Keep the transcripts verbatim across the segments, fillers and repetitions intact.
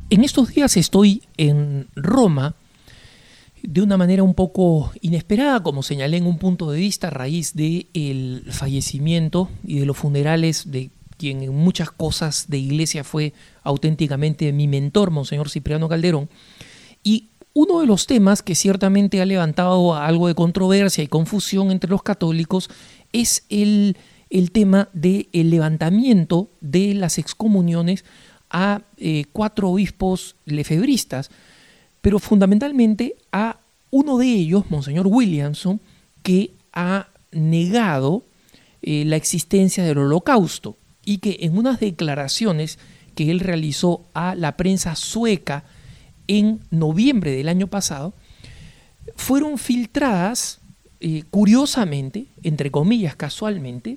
En estos días estoy en Roma de una manera un poco inesperada, como señalé en un punto de vista, a raíz del fallecimiento y de los funerales de quien en muchas cosas de iglesia fue auténticamente mi mentor, Monseñor Cipriano Calderón. Y uno de los temas que ciertamente ha levantado algo de controversia y confusión entre los católicos es el, el tema del levantamiento de las excomuniones a eh, cuatro obispos lefebristas, pero fundamentalmente a uno de ellos, Monseñor Williamson, que ha negado eh, la existencia del Holocausto y que en unas declaraciones que él realizó a la prensa sueca en noviembre del año pasado, fueron filtradas, eh, curiosamente, entre comillas, casualmente,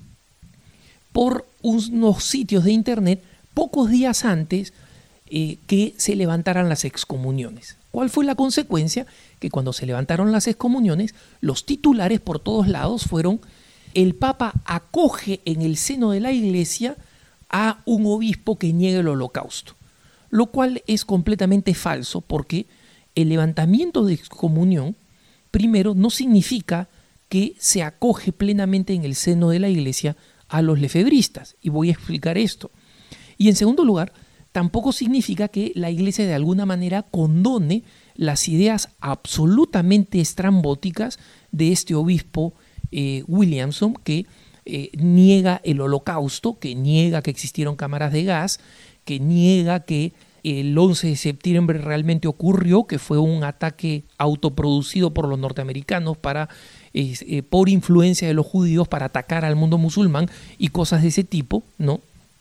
por unos sitios de internet pocos días antes eh, que se levantaran las excomuniones. ¿Cuál fue la consecuencia? Que cuando se levantaron las excomuniones, los titulares por todos lados fueron: el Papa acoge en el seno de la Iglesia a un obispo que niega el Holocausto. Lo cual es completamente falso, porque el levantamiento de excomunión, primero, no significa que se acoge plenamente en el seno de la Iglesia a los lefebristas, y voy a explicar esto. Y en segundo lugar, tampoco significa que la Iglesia de alguna manera condone las ideas absolutamente estrambóticas de este obispo eh, Williamson, que eh, niega el Holocausto, que niega que existieron cámaras de gas, que niega que el once de septiembre realmente ocurrió, que fue un ataque autoproducido por los norteamericanos para, eh, eh, por influencia de los judíos para atacar al mundo musulmán y cosas de ese tipo, ¿no?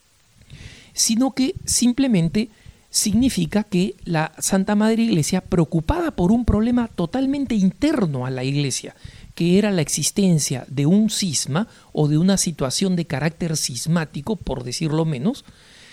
Sino que simplemente significa que la Santa Madre Iglesia, preocupada por un problema totalmente interno a la Iglesia, que era la existencia de un cisma o de una situación de carácter cismático, por decirlo menos,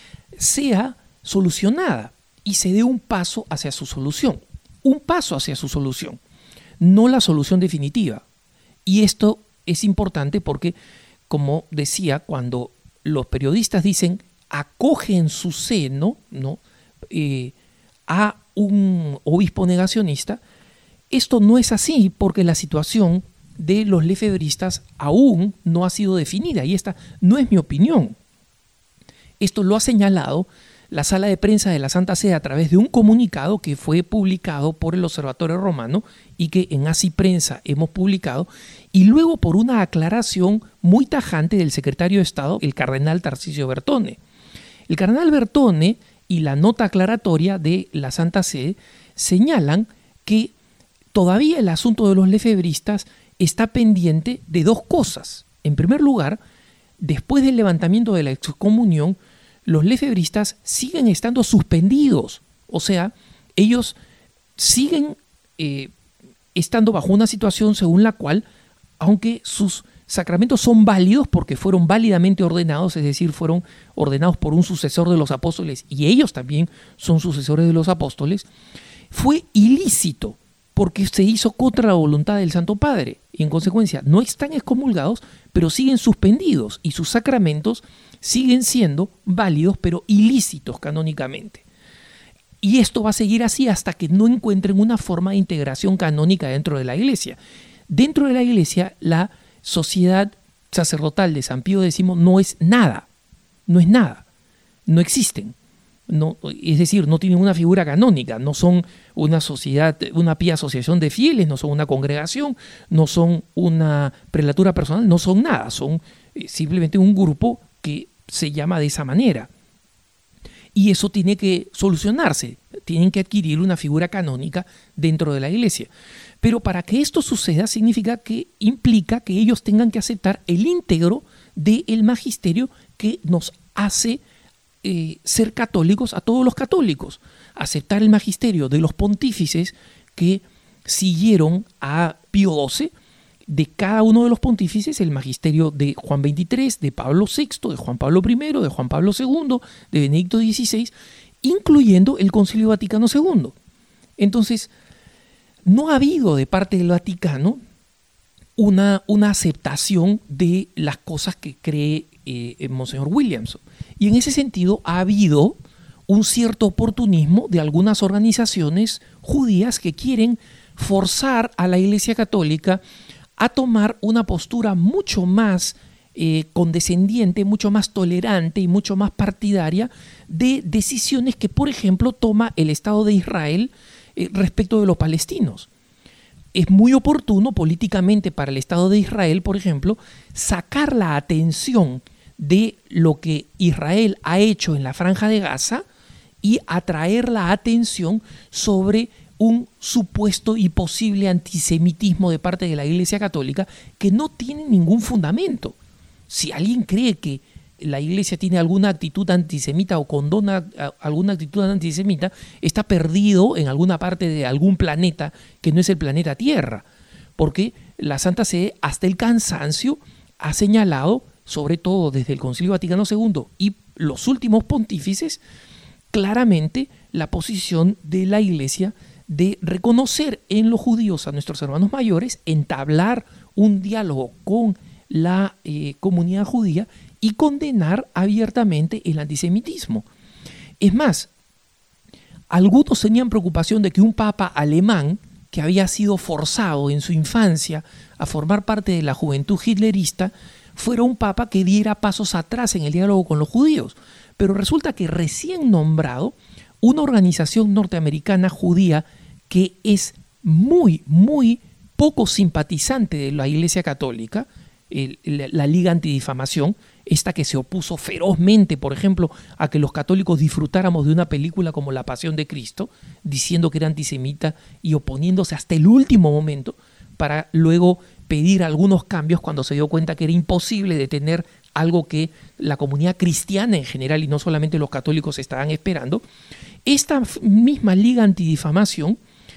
sea solucionada y se dé un paso hacia su solución. Un paso hacia su solución, no la solución definitiva. Y esto es importante porque, como decía, cuando los periodistas dicen acoge en su seno, ¿no? eh, a un obispo negacionista, esto no es así, porque la situación de los lefebristas aún no ha sido definida, y esta no es mi opinión. Esto lo ha señalado la sala de prensa de la Santa Sede a través de un comunicado que fue publicado por el Observatorio Romano y que en Así Prensa hemos publicado, y luego por una aclaración muy tajante del secretario de Estado, el cardenal Tarcisio Bertone. El cardenal Bertone y la nota aclaratoria de la Santa Sede señalan que todavía el asunto de los lefebristas está pendiente de dos cosas. En primer lugar, después del levantamiento de la excomunión, los lefebristas siguen estando suspendidos, o sea, ellos siguen eh, estando bajo una situación según la cual, aunque sus sacramentos son válidos porque fueron válidamente ordenados, es decir, fueron ordenados por un sucesor de los apóstoles y ellos también son sucesores de los apóstoles, fue ilícito porque se hizo contra la voluntad del Santo Padre y en consecuencia no están excomulgados, pero siguen suspendidos y sus sacramentos siguen siendo válidos pero ilícitos canónicamente. Y esto va a seguir así hasta que no encuentren una forma de integración canónica dentro de la Iglesia. Dentro de la Iglesia, la Sociedad Sacerdotal de San Pío X no es nada, no es nada, no existen. No, es decir, no tienen una figura canónica, no son una sociedad, una pía asociación de fieles, no son una congregación, no son una prelatura personal, no son nada, son simplemente un grupo que se llama de esa manera. Y eso tiene que solucionarse, tienen que adquirir una figura canónica dentro de la Iglesia. Pero para que esto suceda significa que implica que ellos tengan que aceptar el íntegro del magisterio que nos hace eh, ser católicos a todos los católicos. Aceptar el magisterio de los pontífices que siguieron a Pío doce, de cada uno de los pontífices, el magisterio de Juan veintitrés, de Pablo sexto, de Juan Pablo primero, de Juan Pablo segundo, de Benedicto dieciséis, incluyendo el Concilio Vaticano segundo. Entonces, no ha habido de parte del Vaticano una, una aceptación de las cosas que cree eh, Monseñor Williamson. Y en ese sentido ha habido un cierto oportunismo de algunas organizaciones judías que quieren forzar a la Iglesia Católica a tomar una postura mucho más eh, condescendiente, mucho más tolerante y mucho más partidaria de decisiones que, por ejemplo, toma el Estado de Israel eh, respecto de los palestinos. Es muy oportuno políticamente para el Estado de Israel, por ejemplo, sacar la atención de lo que Israel ha hecho en la Franja de Gaza y atraer la atención sobre un supuesto y posible antisemitismo de parte de la Iglesia Católica que no tiene ningún fundamento. Si alguien cree que la Iglesia tiene alguna actitud antisemita o condona alguna actitud antisemita, está perdido en alguna parte de algún planeta que no es el planeta Tierra, porque la Santa Sede hasta el cansancio ha señalado, sobre todo desde el Concilio Vaticano segundo y los últimos pontífices, claramente la posición de la Iglesia de reconocer en los judíos a nuestros hermanos mayores, entablar un diálogo con la eh, comunidad judía y condenar abiertamente el antisemitismo. Es más, algunos tenían preocupación de que un papa alemán que había sido forzado en su infancia a formar parte de la juventud hitlerista fuera un papa que diera pasos atrás en el diálogo con los judíos. Pero resulta que recién nombrado, una organización norteamericana judía que es muy, muy poco simpatizante de la Iglesia Católica, el, la, la Liga Antidifamación, esta que se opuso ferozmente, por ejemplo, a que los católicos disfrutáramos de una película como La Pasión de Cristo, diciendo que era antisemita y oponiéndose hasta el último momento, para luego pedir algunos cambios cuando se dio cuenta que era imposible detener algo que la comunidad cristiana en general y no solamente los católicos estaban esperando. Esta misma Liga Antidifamación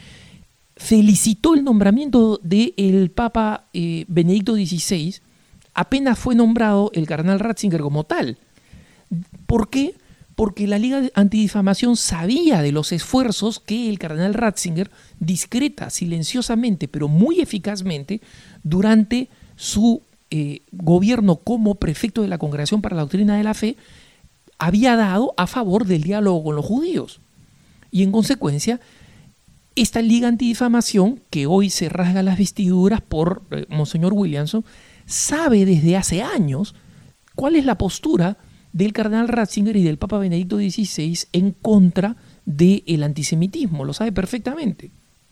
felicitó el nombramiento del Papa eh, Benedicto dieciséis apenas fue nombrado el cardenal Ratzinger como tal. ¿Por qué? Porque la Liga Antidifamación sabía de los esfuerzos que el cardenal Ratzinger, discreta, silenciosamente, pero muy eficazmente, durante su eh, gobierno como prefecto de la Congregación para la Doctrina de la Fe, había dado a favor del diálogo con los judíos. Y en consecuencia, esta Liga Antidifamación, que hoy se rasga las vestiduras por eh, Monseñor Williamson, sabe desde hace años cuál es la postura del cardenal Ratzinger y del Papa Benedicto dieciséis en contra del antisemitismo, lo sabe perfectamente.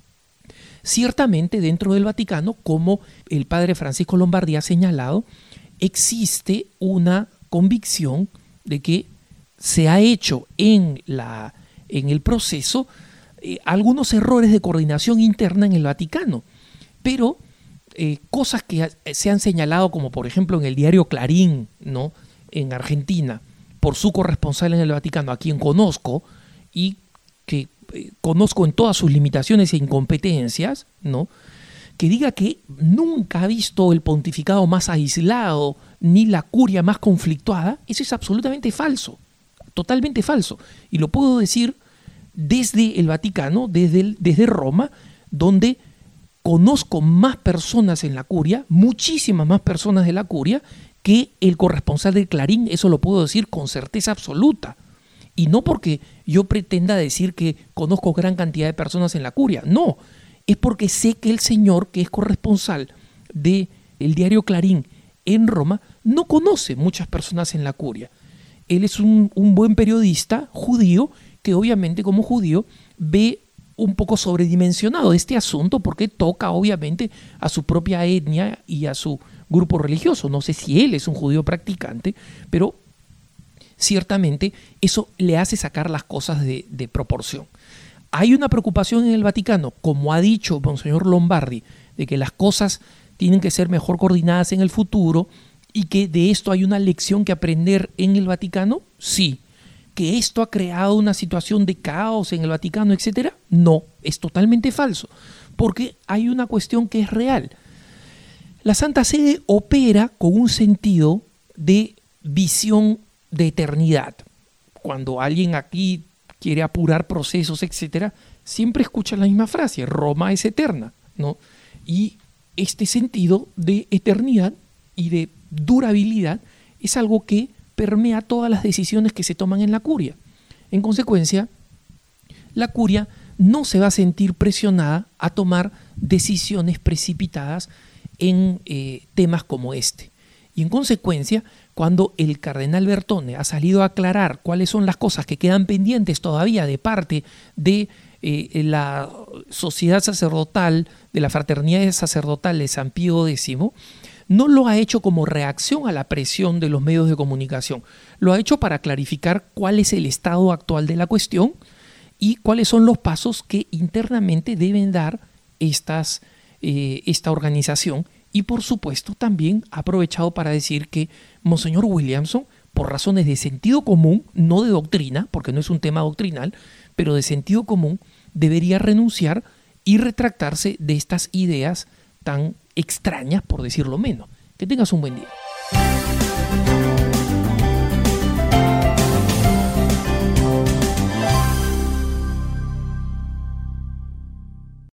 Ciertamente dentro del Vaticano, como el padre Francisco Lombardi ha señalado, existe una convicción de que se ha hecho en, la, en el proceso eh, algunos errores de coordinación interna en el Vaticano, pero Eh, cosas que se han señalado, como por ejemplo en el diario Clarín, ¿no?, en Argentina, por su corresponsal en el Vaticano, a quien conozco y que eh, conozco en todas sus limitaciones e incompetencias, ¿no?, que diga que nunca ha visto el pontificado más aislado ni la curia más conflictuada. Eso es absolutamente falso, totalmente falso. Y lo puedo decir desde el Vaticano, desde, el, desde Roma, donde conozco más personas en la curia, muchísimas más personas de la curia, que el corresponsal del Clarín. Eso lo puedo decir con certeza absoluta. Y no porque yo pretenda decir que conozco gran cantidad de personas en la curia, no. Es porque sé que el señor, que es corresponsal del diario Clarín en Roma, no conoce muchas personas en la curia. Él es un, un buen periodista judío que obviamente como judío ve un poco sobredimensionado este asunto porque toca obviamente a su propia etnia y a su grupo religioso. No sé si él es un judío practicante, pero ciertamente eso le hace sacar las cosas de, de proporción. Hay una preocupación en el Vaticano, como ha dicho Monseñor Lombardi, de que las cosas tienen que ser mejor coordinadas en el futuro y que de esto hay una lección que aprender en el Vaticano. Sí. ¿Que esto ha creado una situación de caos en el Vaticano, etcétera? No, es totalmente falso, porque hay una cuestión que es real. La Santa Sede opera con un sentido de visión de eternidad. Cuando alguien aquí quiere apurar procesos, etcétera, siempre escucha la misma frase: Roma es eterna, ¿no? Y este sentido de eternidad y de durabilidad es algo que permea todas las decisiones que se toman en la curia. En consecuencia, la curia no se va a sentir presionada a tomar decisiones precipitadas en eh, temas como este. Y en consecuencia, cuando el cardenal Bertone ha salido a aclarar cuáles son las cosas que quedan pendientes todavía de parte de eh, la sociedad sacerdotal, de la fraternidad sacerdotal de San Pío X, no lo ha hecho como reacción a la presión de los medios de comunicación, lo ha hecho para clarificar cuál es el estado actual de la cuestión y cuáles son los pasos que internamente deben dar estas, eh, esta organización. Y por supuesto también ha aprovechado para decir que Monseñor Williamson, por razones de sentido común, no de doctrina, porque no es un tema doctrinal, pero de sentido común, debería renunciar y retractarse de estas ideas tan extrañas, por decirlo menos. Que tengas un buen día.